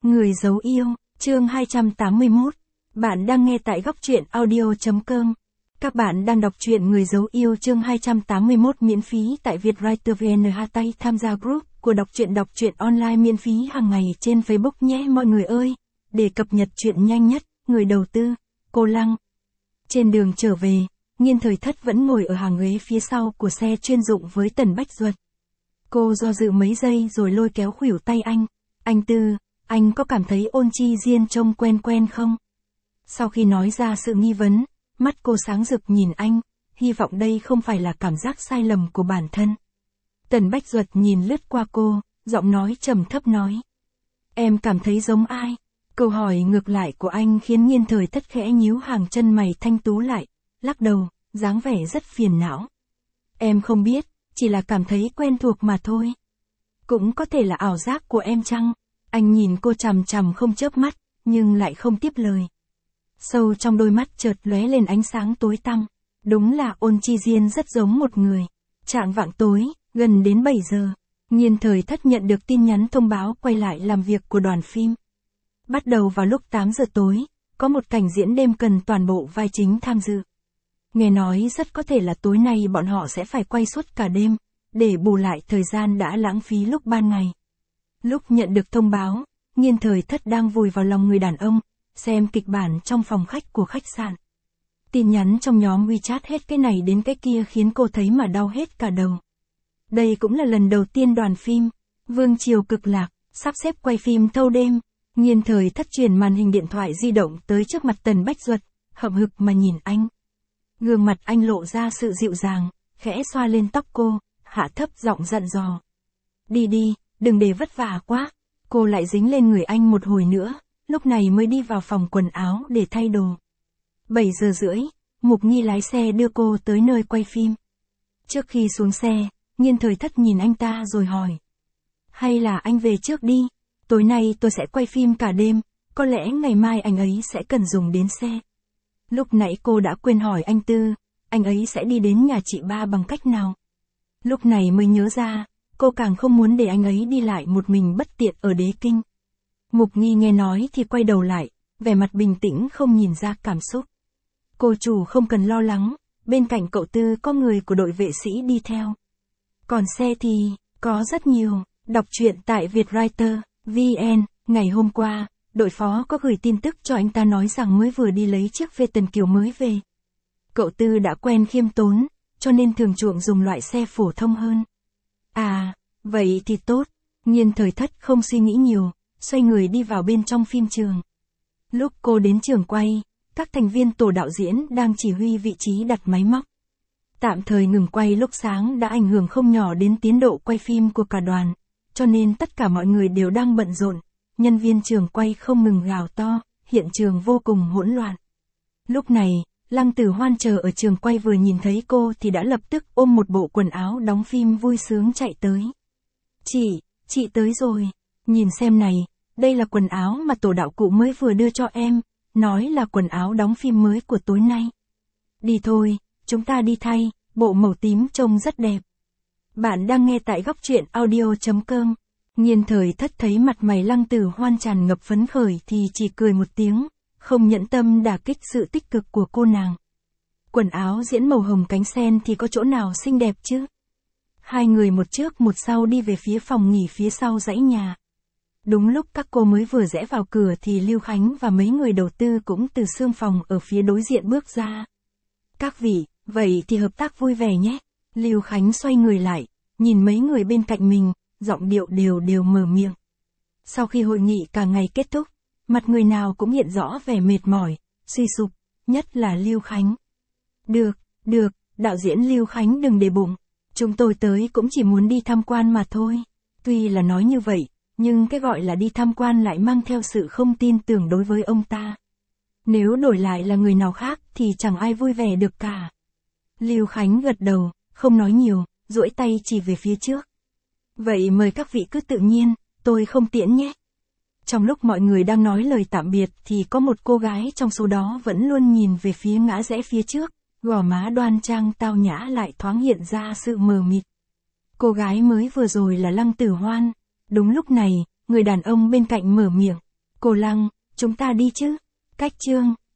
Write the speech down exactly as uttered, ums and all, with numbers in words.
Người giấu yêu, chương hai trăm tám mươi mốt. Bạn đang nghe tại góc truyện audio chấm com. Các bạn đang đọc truyện Người giấu yêu chương hai trăm tám mươi mốt miễn phí tại Vietwriter vê en. Hashtag tham gia group của đọc truyện đọc truyện online miễn phí hàng ngày trên Facebook nhé mọi người ơi. Để cập nhật truyện nhanh nhất, người đầu tư, cô Lăng. Trên đường trở về, Nhiên Thời Thất vẫn ngồi ở hàng ghế phía sau của xe chuyên dụng với Tần Bách Duật. Cô do dự mấy giây rồi lôi kéo khuỷu tay anh. Anh Tư, anh có cảm thấy Ôn Chi Diên trông quen quen không? Sau khi nói ra sự nghi vấn, mắt cô sáng rực nhìn anh, hy vọng đây không phải là cảm giác sai lầm của bản thân. Tần Bách Duật nhìn lướt qua cô, giọng nói trầm thấp nói. Em cảm thấy giống ai? Câu hỏi ngược lại của anh khiến Nhiên Thời Thất khẽ nhíu hàng chân mày thanh tú lại, lắc đầu, dáng vẻ rất phiền não. Em không biết, chỉ là cảm thấy quen thuộc mà thôi. Cũng có thể là ảo giác của em chăng? Anh nhìn cô chằm chằm không chớp mắt, nhưng lại không tiếp lời. Sâu trong đôi mắt chợt lóe lên ánh sáng tối tăm. Đúng là Ôn Chi Diên rất giống một người. Trạng vạng tối, gần đến bảy giờ, Nhiên Thời Thất nhận được tin nhắn thông báo quay lại làm việc của đoàn phim. Bắt đầu vào lúc tám giờ tối, có một cảnh diễn đêm cần toàn bộ vai chính tham dự. Nghe nói rất có thể là tối nay bọn họ sẽ phải quay suốt cả đêm, để bù lại thời gian đã lãng phí lúc ban ngày. Lúc nhận được thông báo, Nhiên Thời Thất đang vùi vào lòng người đàn ông, xem kịch bản trong phòng khách của khách sạn. Tin nhắn trong nhóm WeChat hết cái này đến cái kia khiến cô thấy mà đau hết cả đầu. Đây cũng là lần đầu tiên đoàn phim Vương Triều Cực Lạc sắp xếp quay phim thâu đêm. Nhiên Thời Thất truyền màn hình điện thoại di động tới trước mặt Tần Bách Duật, hậm hực mà nhìn anh. Gương mặt anh lộ ra sự dịu dàng, khẽ xoa lên tóc cô, hạ thấp giọng dặn dò. Đi đi, đừng để vất vả quá. Cô lại dính lên người anh một hồi nữa, lúc này mới đi vào phòng quần áo để thay đồ. bảy giờ rưỡi, Mục Nhi lái xe đưa cô tới nơi quay phim. Trước khi xuống xe, Nhiên Thời Thất nhìn anh ta rồi hỏi. Hay là anh về trước đi, tối nay tôi sẽ quay phim cả đêm, có lẽ ngày mai anh ấy sẽ cần dùng đến xe. Lúc nãy cô đã quên hỏi anh Tư, anh ấy sẽ đi đến nhà chị ba bằng cách nào? Lúc này mới nhớ ra, cô càng không muốn để anh ấy đi lại một mình bất tiện ở Đế Kinh. Mục Nhi nghe nói thì quay đầu lại, vẻ mặt bình tĩnh không nhìn ra cảm xúc. Cô chủ không cần lo lắng, bên cạnh cậu Tư có người của đội vệ sĩ đi theo. Còn xe thì, có rất nhiều. Đọc truyện tại Vietwriter vê en. Ngày hôm qua, đội phó có gửi tin tức cho anh ta nói rằng mới vừa đi lấy chiếc Vê Tần Kiều mới về. Cậu Tư đã quen khiêm tốn, cho nên thường chuộng dùng loại xe phổ thông hơn. À, vậy thì tốt. Nhiên Thời Thất không suy nghĩ nhiều, xoay người đi vào bên trong phim trường. Lúc cô đến trường quay, các thành viên tổ đạo diễn đang chỉ huy vị trí đặt máy móc. Tạm thời ngừng quay lúc sáng đã ảnh hưởng không nhỏ đến tiến độ quay phim của cả đoàn, cho nên tất cả mọi người đều đang bận rộn, nhân viên trường quay không ngừng gào to, hiện trường vô cùng hỗn loạn. Lúc này, Lăng Tử Hoan chờ ở trường quay vừa nhìn thấy cô thì đã lập tức ôm một bộ quần áo đóng phim vui sướng chạy tới. Chị, chị tới rồi, nhìn xem này, đây là quần áo mà tổ đạo cụ mới vừa đưa cho em, nói là quần áo đóng phim mới của tối nay. Đi thôi, chúng ta đi thay, bộ màu tím trông rất đẹp. Bạn đang nghe tại góc truyện audio chấm com. Nhiên Thời Thất thấy mặt mày Lăng Tử Hoan tràn ngập phấn khởi thì chỉ cười một tiếng, không nhẫn tâm đả kích sự tích cực của cô nàng. Quần áo diễn màu hồng cánh sen thì có chỗ nào xinh đẹp chứ? Hai người một trước một sau đi về phía phòng nghỉ phía sau dãy nhà. Đúng lúc các cô mới vừa rẽ vào cửa thì Lưu Khánh và mấy người đầu tư cũng từ xương phòng ở phía đối diện bước ra. Các vị, vậy thì hợp tác vui vẻ nhé. Lưu Khánh xoay người lại, nhìn mấy người bên cạnh mình, giọng điệu đều đều mở miệng. Sau khi hội nghị cả ngày kết thúc, mặt người nào cũng hiện rõ vẻ mệt mỏi, suy sụp, nhất là Lưu Khánh. Được, được, đạo diễn Lưu Khánh đừng để bụng, chúng tôi tới cũng chỉ muốn đi tham quan mà thôi. Tuy là nói như vậy, nhưng cái gọi là đi tham quan lại mang theo sự không tin tưởng đối với ông ta. Nếu đổi lại là người nào khác thì chẳng ai vui vẻ được cả. Lưu Khánh gật đầu, không nói nhiều, duỗi tay chỉ về phía trước. Vậy mời các vị cứ tự nhiên, tôi không tiễn nhé. Trong lúc mọi người đang nói lời tạm biệt thì có một cô gái trong số đó vẫn luôn nhìn về phía ngã rẽ phía trước, gò má đoan trang tao nhã lại thoáng hiện ra sự mờ mịt. Cô gái mới vừa rồi là Lăng Tử Hoan. Đúng lúc này, người đàn ông bên cạnh mở miệng. Cô Lăng, chúng ta đi chứ? Cách chương.